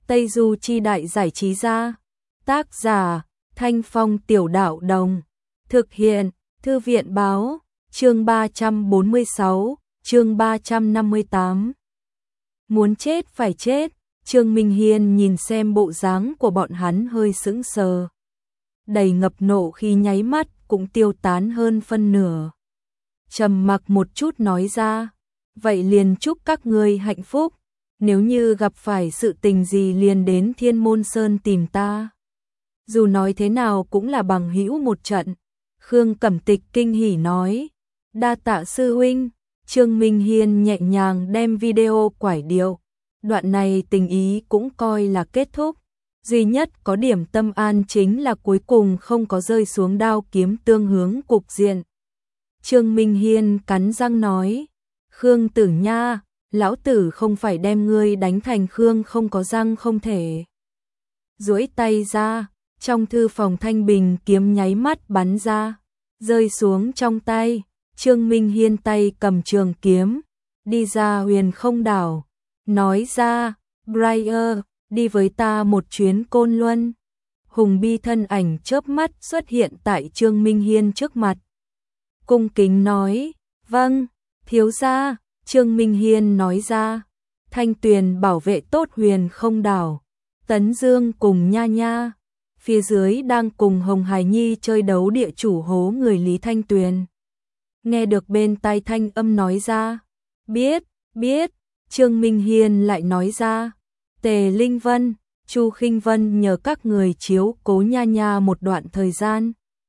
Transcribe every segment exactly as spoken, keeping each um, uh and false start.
Tây Du Chi Đại Giải Trí Gia. Tác giả Thanh Phong Tiểu Đạo Đồng. Thực hiện Thư viện Báo. Chương ba trăm bốn mươi sáu, chương ba trăm năm mươi tám. Muốn chết phải chết. Trương Minh Hiên nhìn xem bộ dáng của bọn hắn hơi sững sờ. Đầy ngập nộ khi nháy mắt cũng tiêu tán hơn phân nửa. Trầm mặc một chút nói ra, vậy liền chúc các ngươi hạnh phúc, nếu như gặp phải sự tình gì liền đến Thiên Môn Sơn tìm ta. Dù nói thế nào cũng là bằng hữu một trận. Khương Cẩm Tịch kinh hỉ nói, đa tạ sư huynh. Trương Minh Hiên nhẹ nhàng đem video quải điệu. Đoạn này tình ý cũng coi là kết thúc. Duy nhất có điểm tâm an chính là cuối cùng không có rơi xuống đao kiếm tương hướng cục diện. Trương Minh Hiên cắn răng nói, Khương Tử Nha, lão tử không phải đem ngươi đánh thành Khương không có răng không thể. Duỗi tay ra, trong thư phòng thanh bình kiếm nháy mắt bắn ra, rơi xuống trong tay. Trương Minh Hiên tay cầm trường kiếm, đi ra huyền không đảo, nói ra, Briar, đi với ta một chuyến Côn Luân. Hùng Bi thân ảnh chớp mắt xuất hiện tại Trương Minh Hiên trước mặt. Cung kính nói, vâng, thiếu gia. Trương Minh Hiên nói ra, Thanh Tuyền bảo vệ tốt huyền không đảo, Tấn Dương cùng Nha Nha, phía dưới đang cùng Hồng Hải Nhi chơi đấu địa chủ hố người Lý Thanh Tuyền. Nghe được bên tai thanh âm nói ra, biết, biết. Trương Minh Hiên lại nói ra, Tề Linh Vân, Chu Khinh Vân nhờ các người chiếu cố Nha Nha một đoạn thời gian.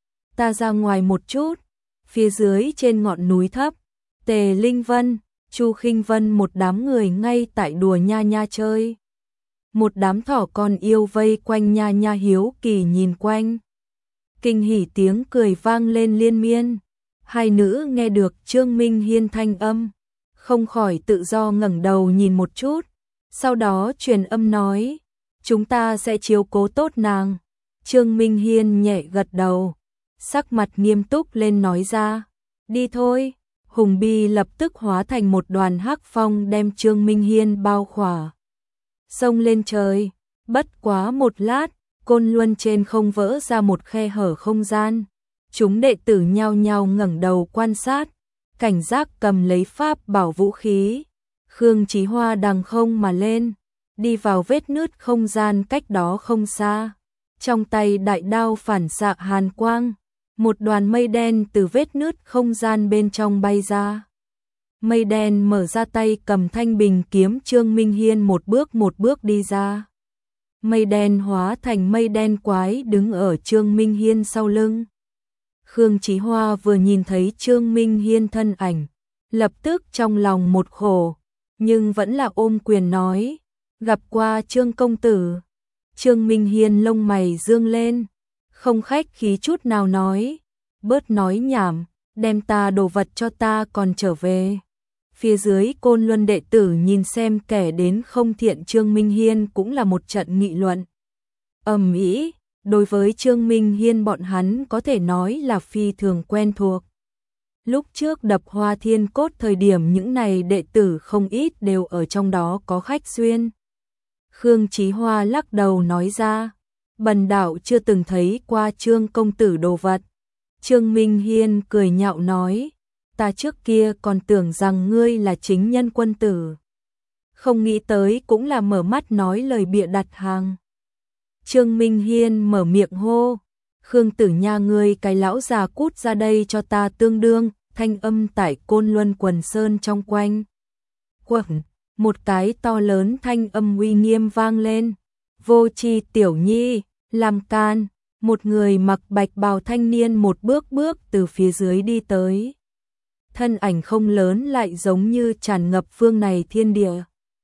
Ta ra ngoài một chút. Phía dưới trên ngọn núi thấp, Tề Linh Vân, Chu Khinh Vân một đám người ngay tại đùa Nha Nha chơi. Một đám thỏ con yêu vây quanh Nha Nha hiếu kỳ nhìn quanh. Kinh hỉ tiếng cười vang lên liên miên. Hai nữ nghe được Trương Minh Hiên thanh âm, không khỏi tự do ngẩng đầu nhìn một chút. Sau đó truyền âm nói, chúng ta sẽ chiếu cố tốt nàng. Trương Minh Hiên nhẹ gật đầu, sắc mặt nghiêm túc lên nói ra, đi thôi. Hùng Bi lập tức hóa thành một đoàn hắc phong đem Trương Minh Hiên bao khỏa. Xông lên trời, bất quá một lát, Côn Luân trên không vỡ ra một khe hở không gian. Chúng đệ tử nhao nhao ngẩng đầu quan sát, cảnh giác cầm lấy pháp bảo vũ khí. Khương Chí Hoa đằng không mà lên, đi vào vết nứt không gian cách đó không xa. Trong tay đại đao phản xạ hàn quang, một đoàn mây đen từ vết nứt không gian bên trong bay ra. Mây đen mở ra tay cầm thanh bình kiếm. Trương Minh Hiên một bước một bước đi ra. Mây đen hóa thành mây đen quái đứng ở Trương Minh Hiên sau lưng. Khương Chí Hoa vừa nhìn thấy Trương Minh Hiên thân ảnh, lập tức trong lòng một khổ, nhưng vẫn là ôm quyền nói, gặp qua Trương công tử. Trương Minh Hiên lông mày dương lên, không khách khí chút nào nói, bớt nói nhảm, đem ta đồ vật cho ta còn trở về. Phía dưới Côn Luân đệ tử nhìn xem kẻ đến không thiện Trương Minh Hiên cũng là một trận nghị luận ầm ĩ. Đối với Trương Minh Hiên bọn hắn có thể nói là phi thường quen thuộc. Lúc trước đập Hoa Thiên Cốt thời điểm những này đệ tử không ít đều ở trong đó có khách duyên. Khương Chí Hoa lắc đầu nói ra, bần đạo chưa từng thấy qua Trương công tử đồ vật. Trương Minh Hiên cười nhạo nói, ta trước kia còn tưởng rằng ngươi là chính nhân quân tử, không nghĩ tới cũng là mở mắt nói lời bịa đặt hàng. Trương Minh Hiên mở miệng hô, Khương Tử Nha ngươi cái lão già cút ra đây cho ta tương đương. Thanh âm tại Côn Luân quần sơn trong quanh quẩn, một cái to lớn thanh âm uy nghiêm vang lên, Vô Chi tiểu nhi, làm can. Một người mặc bạch bào thanh niên một bước bước từ phía dưới đi tới. Thân ảnh không lớn lại giống như tràn ngập phương này thiên địa,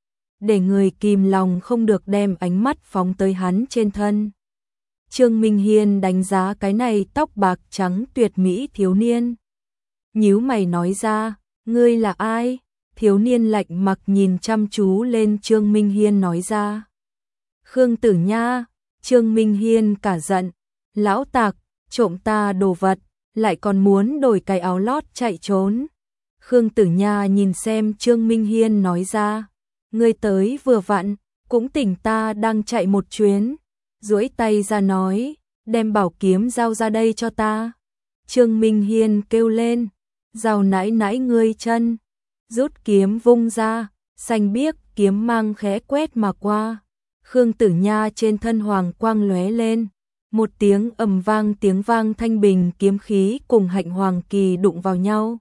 để người kìm lòng không được đem ánh mắt phóng tới hắn trên thân. Trương Minh Hiên đánh giá cái này tóc bạc trắng tuyệt mỹ thiếu niên, nhíu mày nói ra, ngươi là ai? Thiếu niên lạnh mặc nhìn chăm chú lên Trương Minh Hiên nói ra, Khương Tử Nha. Trương Minh Hiên cả giận, lão tạc, trộm ta đồ vật, lại còn muốn đổi cái áo lót chạy trốn. Khương Tử Nha nhìn xem Trương Minh Hiên nói ra, ngươi tới vừa vặn, cũng tỉnh ta đang chạy một chuyến, duỗi tay ra nói, đem bảo kiếm giao ra đây cho ta. Trương Minh Hiên kêu lên, giao nãi nãi ngươi chân, rút kiếm vung ra, xanh biếc kiếm mang khẽ quét mà qua. Khương Tử Nha trên thân hoàng quang lóe lên, một tiếng ầm vang, tiếng vang thanh bình kiếm khí cùng hạnh hoàng kỳ đụng vào nhau.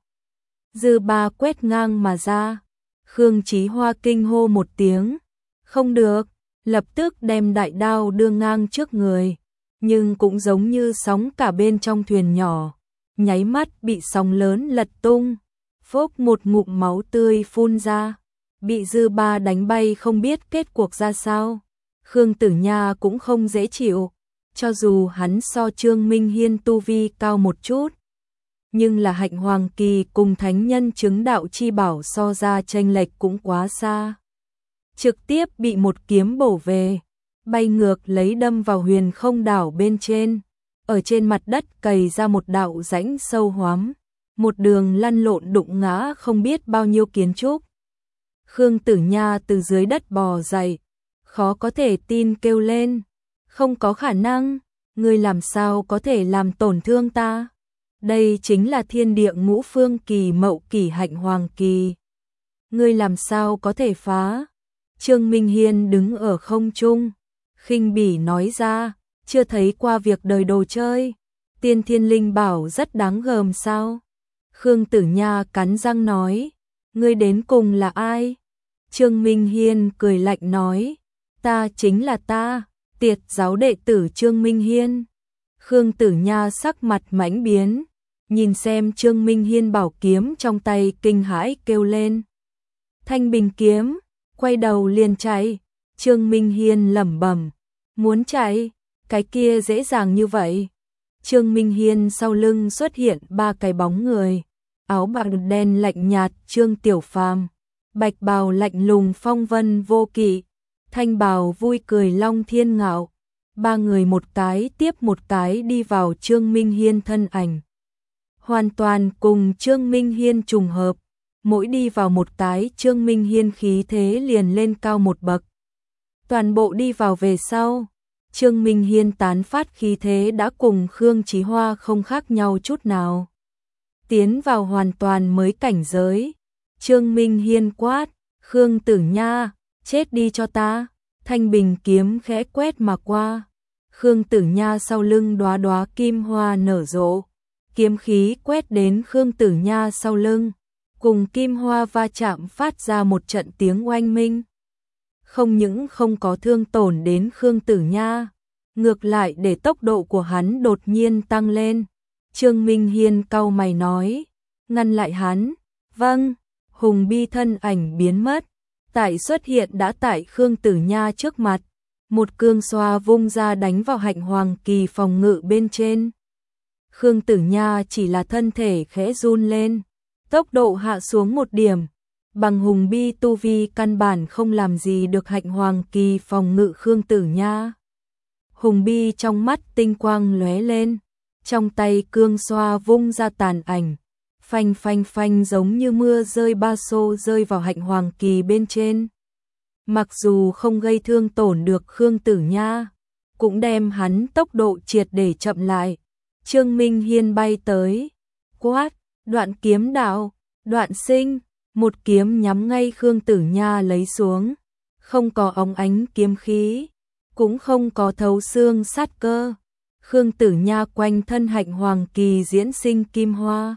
Dư ba quét ngang mà ra. Khương Chí Hoa kinh hô một tiếng, không được, lập tức đem đại đao đưa ngang trước người, nhưng cũng giống như sóng cả bên trong thuyền nhỏ, nháy mắt bị sóng lớn lật tung, phốc một ngụm máu tươi phun ra, bị dư ba đánh bay không biết kết cuộc ra sao. Khương Tử Nha cũng không dễ chịu, cho dù hắn so Trương Minh Hiên tu vi cao một chút, nhưng là hạnh hoàng kỳ cùng thánh nhân chứng đạo chi bảo so ra chênh lệch cũng quá xa. Trực tiếp bị một kiếm bổ về, bay ngược lấy đâm vào huyền không đảo bên trên, ở trên mặt đất cày ra một đạo rãnh sâu hoắm, một đường lăn lộn đụng ngã không biết bao nhiêu kiến trúc. Khương Tử Nha từ dưới đất bò dậy, khó có thể tin kêu lên, không có khả năng, ngươi làm sao có thể làm tổn thương ta? Đây chính là thiên địa ngũ phương kỳ mậu kỳ hạnh hoàng kỳ. Ngươi làm sao có thể phá? Trương Minh Hiên đứng ở không trung, khinh bỉ nói ra, chưa thấy qua việc đời đồ chơi, tiên thiên linh bảo rất đáng gờm sao? Khương Tử Nha cắn răng nói, ngươi đến cùng là ai? Trương Minh Hiên cười lạnh nói, ta chính là ta, Tiệt giáo đệ tử Trương Minh Hiên. Khương Tử Nha sắc mặt mãnh biến, nhìn xem Trương Minh Hiên bảo kiếm trong tay kinh hãi kêu lên. Thanh bình kiếm, quay đầu liền chạy. Trương Minh Hiên lẩm bẩm, muốn chạy, cái kia dễ dàng như vậy. Trương Minh Hiên sau lưng xuất hiện ba cái bóng người, áo bạc đen lạnh nhạt Trương Tiểu Phàm, bạch bào lạnh lùng Phong Vân Vô Kỵ, thanh bào vui cười Long Thiên Ngạo. Ba người một cái tiếp một cái đi vào Trương Minh Hiên thân ảnh, hoàn toàn cùng Trương Minh Hiên trùng hợp, mỗi đi vào một cái Trương Minh Hiên khí thế liền lên cao một bậc. Toàn bộ đi vào về sau, Trương Minh Hiên tán phát khí thế đã cùng Khương Chí Hoa không khác nhau chút nào, tiến vào hoàn toàn mới cảnh giới. Trương Minh Hiên quát, Khương Tử Nha, chết đi cho ta. Thanh bình kiếm khẽ quét mà qua, Khương Tử Nha sau lưng đóa đóa kim hoa nở rộ, kiếm khí quét đến Khương Tử Nha sau lưng, cùng kim hoa va chạm phát ra một trận tiếng oanh minh. Không những không có thương tổn đến Khương Tử Nha, ngược lại để tốc độ của hắn đột nhiên tăng lên. Trương Minh Hiên cau mày nói, ngăn lại hắn. Vâng. Hùng Bi thân ảnh biến mất, tại xuất hiện đã tại Khương Tử Nha trước mặt, một cương xoa vung ra đánh vào hạnh hoàng kỳ phòng ngự bên trên. Khương Tử Nha chỉ là thân thể khẽ run lên, tốc độ hạ xuống một điểm, bằng Hùng Bi tu vi căn bản không làm gì được hạnh hoàng kỳ phòng ngự Khương Tử Nha. Hùng Bi trong mắt tinh quang lóe lên, trong tay cương xoa vung ra tàn ảnh, phanh phanh phanh giống như mưa rơi ba xô rơi vào hạnh hoàng kỳ bên trên. Mặc dù không gây thương tổn được Khương Tử Nha, cũng đem hắn tốc độ triệt để chậm lại. Trương Minh Hiên bay tới, quát, đoạn kiếm đạo, đoạn sinh, một kiếm nhắm ngay Khương Tử Nha lấy xuống, không có óng ánh kiếm khí, cũng không có thấu xương sát cơ. Khương Tử Nha quanh thân hạnh hoàng kỳ diễn sinh kim hoa,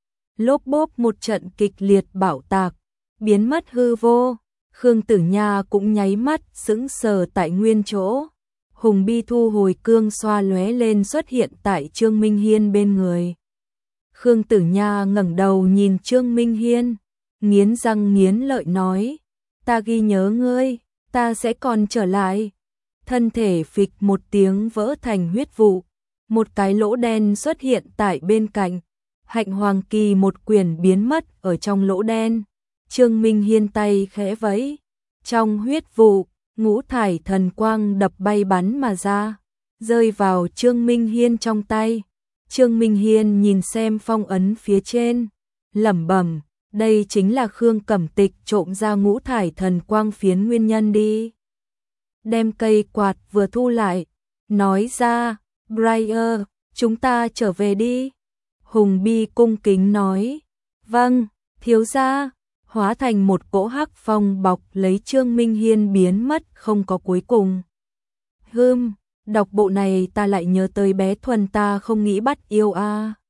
lốp bốp một trận kịch liệt bạo tạc, biến mất hư vô. Khương Tử Nha cũng nháy mắt sững sờ tại nguyên chỗ. Hùng Bi thu hồi cương xoa lóe lên xuất hiện tại Trương Minh Hiên bên người. Khương Tử Nha ngẩng đầu nhìn Trương Minh Hiên, nghiến răng nghiến lợi nói, ta ghi nhớ ngươi, ta sẽ còn trở lại. Thân thể phịch một tiếng vỡ thành huyết vụ, một cái lỗ đen xuất hiện tại bên cạnh. Hạnh hoàng kỳ một quyền biến mất ở trong lỗ đen. Trương Minh Hiên tay khẽ vẫy, trong huyết vụ, ngũ thải thần quang đập bay bắn mà ra, rơi vào Trương Minh Hiên trong tay. Trương Minh Hiên nhìn xem phong ấn phía trên, lẩm bẩm, đây chính là Khương Cẩm Tịch trộm ra ngũ thải thần quang phiến nguyên nhân đi. đem cây quạt vừa thu lại, nói ra, Briar, chúng ta trở về đi. Hùng Bi cung kính nói, vâng, thiếu gia, hóa thành một cỗ hắc phong bọc lấy Trương Minh Hiên biến mất không có cuối cùng. Hừm, đọc bộ này ta lại nhớ tới bé Thuần ta không nghĩ bắt yêu a.